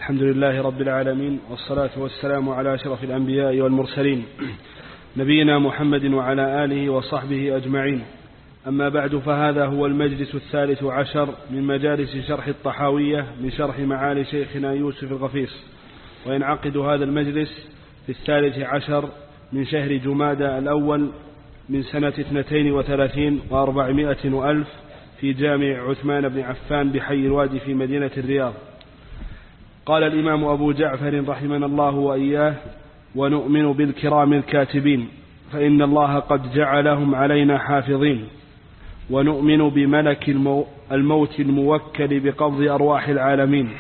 الحمد لله رب العالمين، والصلاة والسلام على أشرف الأنبياء والمرسلين نبينا محمد وعلى آله وصحبه أجمعين. أما بعد، فهذا هو المجلس 13 من مجالس شرح الطحاوية من شرح معالي شيخنا يوسف الغفيص، وينعقد هذا المجلس في 13 من شهر جمادى الأول من سنة 32 و400 وألف في جامع عثمان بن عفان بحي الوادي في مدينة الرياض. قال الإمام أبو جعفر رحمنا الله وإياه: ونؤمن بالكرام الكاتبين، فإن الله قد جعلهم علينا حافظين. ونؤمن بملك الموت الموكل بقبض أرواح العالمين،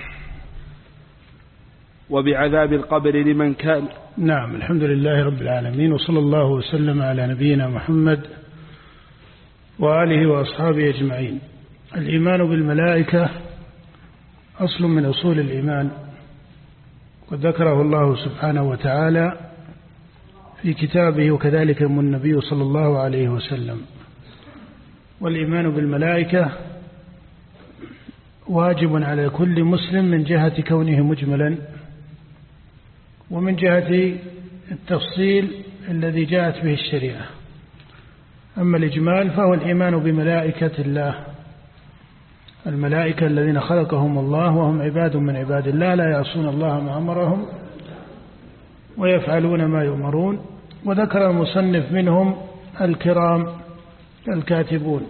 وبعذاب القبر لمن كان. نعم، الحمد لله رب العالمين، وصلى الله وسلم على نبينا محمد وآله وأصحابه أجمعين. الإيمان بالملائكة أصل من أصول الإيمان، قد ذكره الله سبحانه وتعالى في كتابه، وكذلك من النبي صلى الله عليه وسلم. والإيمان بالملائكة واجب على كل مسلم من جهة كونه مجملا، ومن جهة التفصيل الذي جاءت به الشريعة. أما الإجمال فهو الإيمان بملائكة الله، الملائكة الذين خلقهم الله وهم عباد من عباد الله، لا يعصون الله ما أمرهم ويفعلون ما يؤمرون. وذكر المصنف منهم الكرام الكاتبون،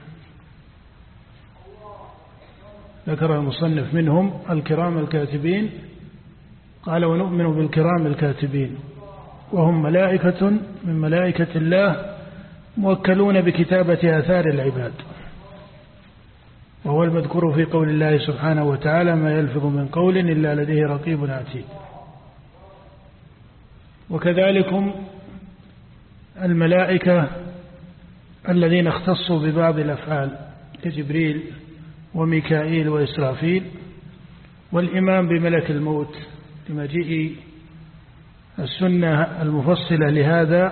ذكر المصنف منهم الكرام الكاتبين، قال: ونؤمن بالكرام الكاتبين، وهم ملائكة من ملائكة الله موكلون بكتابة آثار العباد، وهو المذكور في قول الله سبحانه وتعالى: ما يلفظ من قول إلا لديه رقيب عتيد. وكذلك الملائكة الذين اختصوا ببعض الأفعال كجبريل وميكائيل وإسرافيل. والإيمان بملك الموت لمجيء السنة المفصلة لهذا،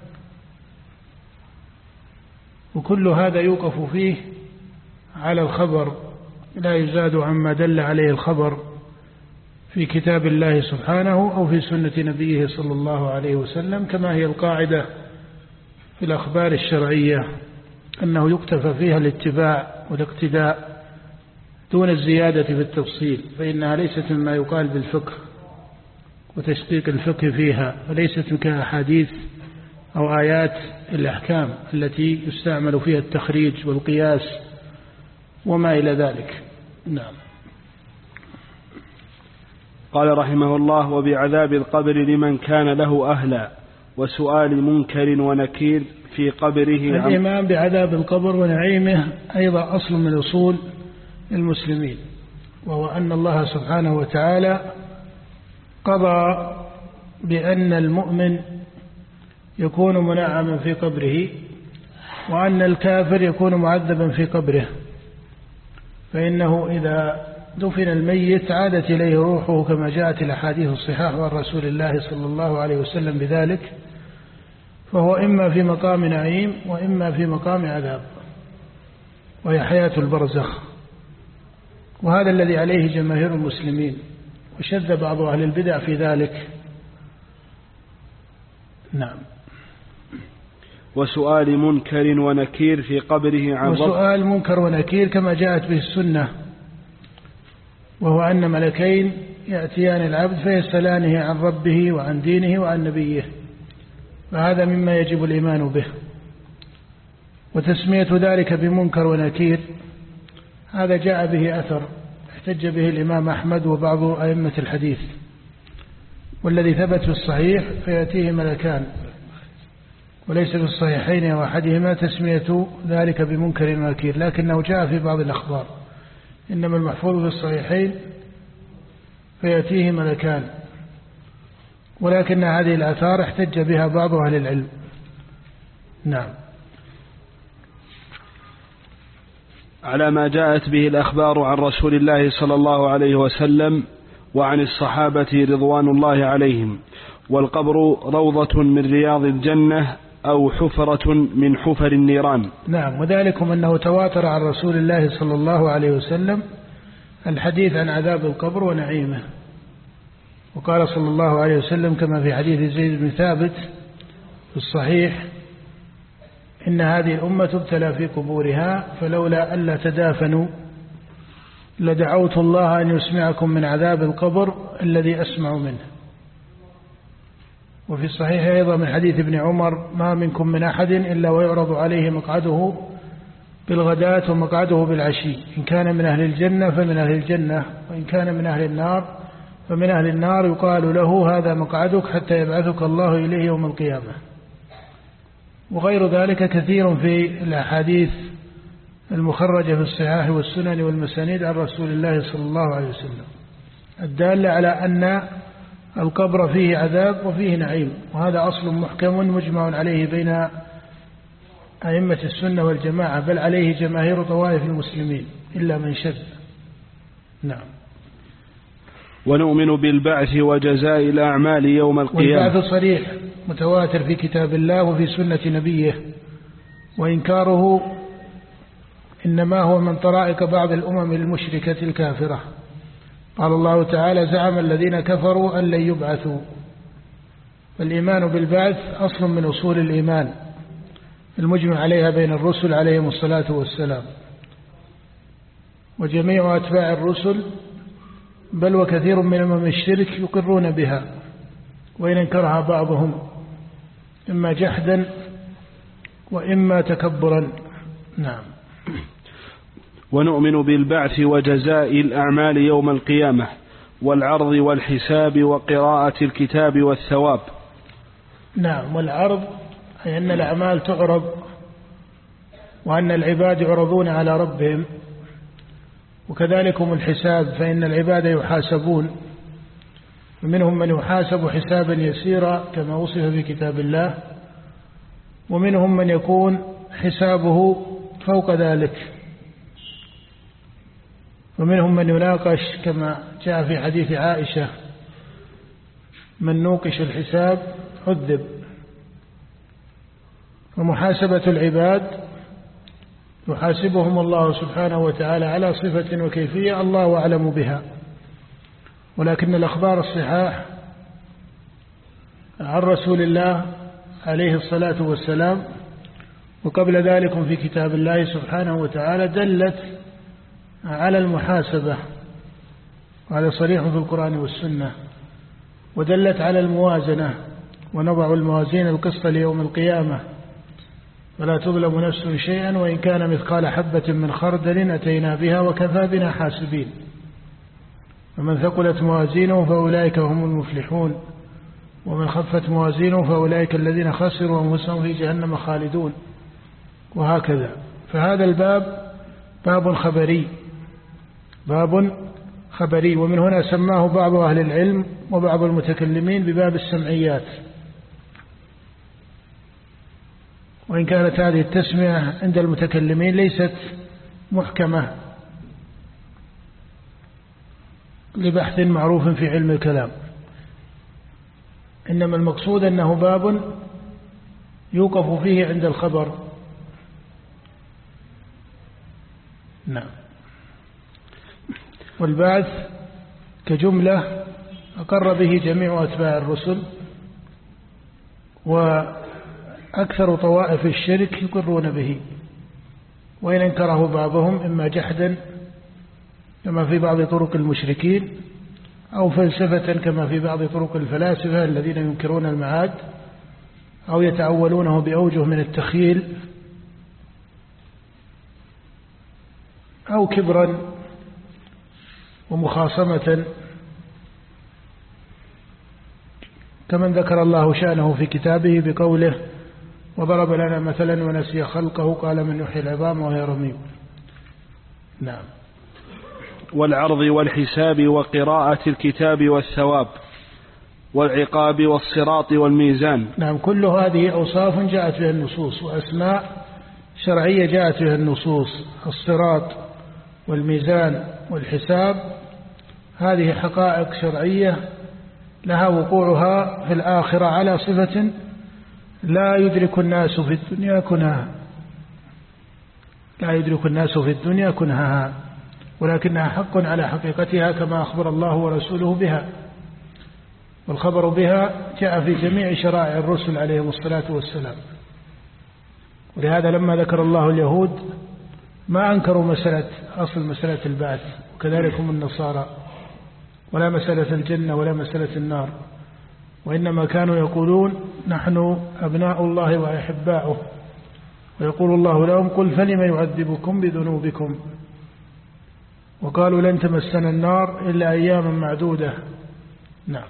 وكل هذا يوقف فيه على الخبر، لا يزاد عما دل عليه الخبر في كتاب الله سبحانه أو في سنة نبيه صلى الله عليه وسلم، كما هي القاعدة في الأخبار الشرعية أنه يكتفى فيها الاتباع والاقتداء دون الزيادة في التفصيل، فإنها ليست مما يقال بالفقه وتشقيق الفقه فيها، وليست كأحاديث أو آيات الأحكام التي يستعمل فيها التخريج والقياس وما إلى ذلك. نعم. قال رحمه الله: وبعذاب القبر لمن كان له أهلا، وسؤال منكر ونكير في قبره. الإيمان بعذاب القبر ونعيمه أيضا أصل من أصول المسلمين، وهو أن الله سبحانه وتعالى قضى بأن المؤمن يكون منعما في قبره، وأن الكافر يكون معذبا في قبره. فإنه إذا دفن الميت عادت إليه روحه، كما جاءت الأحاديث الصحاح عن رسول الله صلى الله عليه وسلم بذلك، فهو إما في مقام نعيم وإما في مقام عذاب، وهي حياة البرزخ. وهذا الذي عليه جماهير المسلمين، وشذ بعض أهل البدع في ذلك. نعم. وسؤال منكر ونكير في قبره عن وسؤال منكر ونكير كما جاءت به السنة، وهو أن ملكين يأتيان العبد فيسألانه عن ربه وعن دينه وعن نبيه، فهذا مما يجب الإيمان به. وتسمية ذلك بمنكر ونكير هذا جاء به أثر احتج به الإمام أحمد وبعض أئمة الحديث، والذي ثبت في الصحيح فيأتيه ملكان، وليس في الصحيحين وأحدهما تسمية ذلك بمنكر ونكير، لكنه جاء في بعض الأخبار. إنما المحفوظ في الصحيحين فيأتيه ملكان، ولكن هذه الآثار احتج بها بعض أهل العلم. نعم. على ما جاءت به الأخبار عن رسول الله صلى الله عليه وسلم وعن الصحابة رضوان الله عليهم. والقبر روضة من رياض الجنة أو حفرة من حفر النيران. نعم، وذلكم أنه تواتر عن رسول الله صلى الله عليه وسلم الحديث عن عذاب القبر ونعيمه، وقال صلى الله عليه وسلم كما في حديث زيد بن ثابت في الصحيح: إن هذه الأمة ابتلى في قبورها فلولا ألا تدافنوا لدعوت الله أن يسمعكم من عذاب القبر الذي أسمع منه. وفي الصحيح أيضا من حديث ابن عمر: ما منكم من أحد إلا ويعرض عليه مقعده بالغداة ومقعده بالعشي، إن كان من أهل الجنة فمن أهل الجنة، وإن كان من أهل النار فمن أهل النار، يقال له: هذا مقعدك حتى يبعثك الله إليه يوم القيامة. وغير ذلك كثير في الأحاديث المخرجة في الصحاح والسنن والمسانيد عن رسول الله صلى الله عليه وسلم الدالة على أن القبر فيه عذاب وفيه نعيم، وهذا أصل محكم مجمع عليه بين أئمة السنة والجماعة، بل عليه جماهير طوائف المسلمين إلا من شذ. نعم. ونؤمن بالبعث وجزاء الأعمال يوم القيامة. والبعث صريح متواتر في كتاب الله وفي سنة نبيه، وإنكاره إنما هو من طرائق بعض الأمم المشركة الكافرة. قال الله تعالى: زعم الذين كفروا أن لن يبعثوا. والإيمان بالبعث أصل من أصول الإيمان المجمع عليها بين الرسل عليهم الصلاة والسلام، وجميع أتباع الرسل بل وكثير من أمم الشرك يقرون بها، وإن انكرها بعضهم إما جحدا وإما تكبرا. نعم. ونؤمن بالبعث وجزاء الأعمال يوم القيامة والعرض والحساب وقراءة الكتاب والثواب. نعم. والعرض أي أن الأعمال تعرض، وأن العباد يعرضون على ربهم، وكذلك الحساب، فإن العباد يحاسبون، ومنهم من يحاسب حسابا يسيرا كما وصف في كتاب الله، ومنهم من يكون حسابه فوق ذلك، ومنهم من يناقش كما جاء في حديث عائشة: من نوقش الحساب عذب. ومحاسبة العباد يحاسبهم الله سبحانه وتعالى على صفة وكيفية الله أعلم بها، ولكن الأخبار الصحاح عن رسول الله عليه الصلاة والسلام وقبل ذلك في كتاب الله سبحانه وتعالى دلت على المحاسبة، وهذا صريح في القرآن والسنة، ودلت على الموازنة: ونضع الموازين القسط ليوم القيامة ولا تظلم نفس شيئا وإن كان مثقال حبة من خردل أتينا بها وكفى بنا حاسبين. ومن ثقلت موازينه فأولئك هم المفلحون، ومن خفت موازينه فأولئك الذين خسروا أنفسهم في جهنم خالدون، وهكذا. فهذا الباب باب خبري، ومن هنا سماه بعض أهل العلم وبعض المتكلمين بباب السمعيات، وإن كانت هذه التسمية عند المتكلمين ليست محكمة لبحث معروف في علم الكلام، إنما المقصود أنه باب يوقف فيه عند الخبر. نعم. والبعث كجملة أقر به جميع أتباع الرسل، وأكثر طوائف الشرك يقرون به، وإن انكره بعضهم إما جحدا كما في بعض طرق المشركين، أو فلسفة كما في بعض طرق الفلاسفة الذين ينكرون المعاد، أو يتأولونه بأوجه من التخيل، أو كبرا ومخاصمة كمن ذكر الله شأنه في كتابه بقوله: وضرب لنا مثلا ونسي خلقه قال من يحيي العظام وهي رميم. نعم. والعرض والحساب وقراءة الكتاب والثواب والعقاب والصراط والميزان. نعم. كل هذه أوصاف جاءت بها النصوص، وأسماء شرعية جاءت بها النصوص: الصراط والميزان والحساب، هذه حقائق شرعية لها وقوعها في الآخرة على صفة لا يدرك الناس في الدنيا كنهها، ولكنها حق على حقيقتها كما أخبر الله ورسوله بها. والخبر بها جاء في جميع شرائع الرسل عليهم الصلاة والسلام. ولهذا لما ذكر الله اليهود ما أنكروا مسألة البعث، وكذلك هم النصارى، ولا مسألة الجنة ولا مسألة النار، وإنما كانوا يقولون نحن أبناء الله وأحباؤه، ويقول الله لهم قل فلم يعذبكم بذنوبكم، وقالوا لن تمسنا النار إلا أياما معدودة. نعم.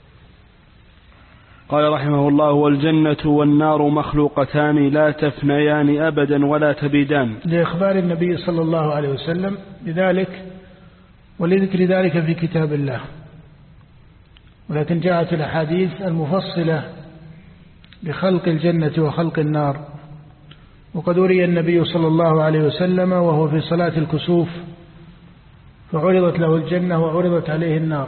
قال رحمه الله: والجنة والنار مخلوقتان لا تفنيان أبدا ولا تبيدان، لإخبار النبي صلى الله عليه وسلم بذلك ولذكر ذلك في كتاب الله. ولكن جاءت الأحاديث المفصلة بخلق الجنة وخلق النار. وقد أري النبي صلى الله عليه وسلم وهو في صلاة الكسوف فعرضت له الجنة وعرضت عليه النار،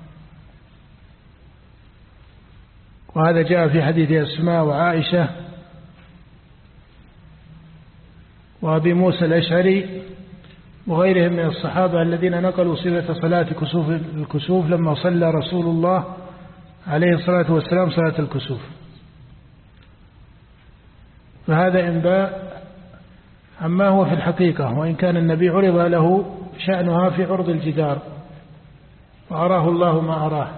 وهذا جاء في حديث أسماء وعائشة وأبي موسى الأشعري وغيرهم من الصحابة الذين نقلوا صفة صلاة الكسوف لما صلى رسول الله عليه الصلاة والسلام صلاة الكسوف. فهذا إنباء عما هو في الحقيقة، وإن كان النبي عرض له شأنها في عرض الجدار وأراه الله ما أراه،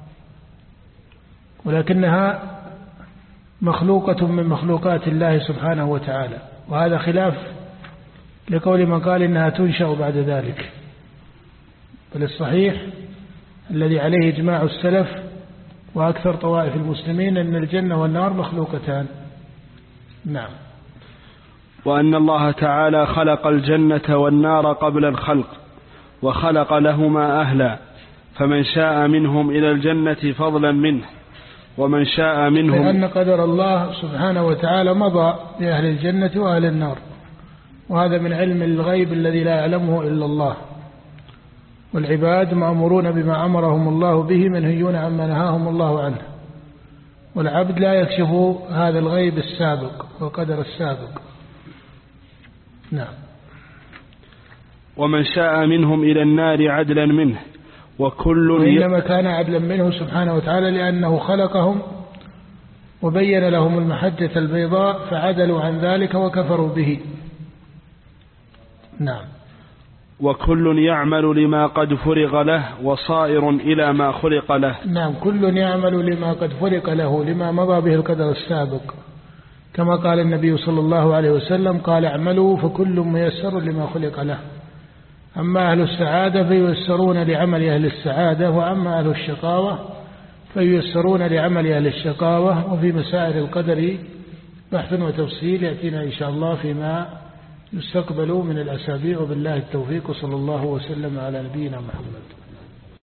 ولكنها مخلوقة من مخلوقات الله سبحانه وتعالى، وهذا خلاف لقول من قال إنها تنشأ بعد ذلك. بل الصحيح الذي عليه إجماع السلف وأكثر طوائف المسلمين أن الجنة والنار مخلوقتان. نعم. وأن الله تعالى خلق الجنة والنار قبل الخلق وخلق لهما أهلا، فمن شاء منهم إلى الجنة فضلا منه ومن شاء منهم، لأن قدر الله سبحانه وتعالى مضى لأهل الجنة وأهل النار، وهذا من علم الغيب الذي لا يعلمه إلا الله، والعباد مأمورون بما أمرهم الله به منهيون عما نهاهم الله عنه، والعبد لا يكشف هذا الغيب السابق والقدر السابق. نعم. ومن شاء منهم إلى النار عدلا منه، وإنما كان عدلا منه سبحانه وتعالى لأنه خلقهم وبين لهم المحجة البيضاء فعدلوا عن ذلك وكفروا به. نعم. وكل يعمل لما قد فرغ له وصائر إلى ما خلق له. نعم، كل يعمل لما قد فرغ له، لما مضى به القدر السابق، كما قال النبي صلى الله عليه وسلم قال اعملوا فكل ميسر لما خلق له. أما أهل السعادة فييسرون لعمل أهل السعادة، وأما أهل الشقاوة فييسرون لعمل أهل الشقاوة. وفي مسائل القدر بحث وتفصيل يأتينا إن شاء الله فيما يستقبل من الأسابيع، وبالله التوفيق، صلى الله وسلم على نبينا محمد.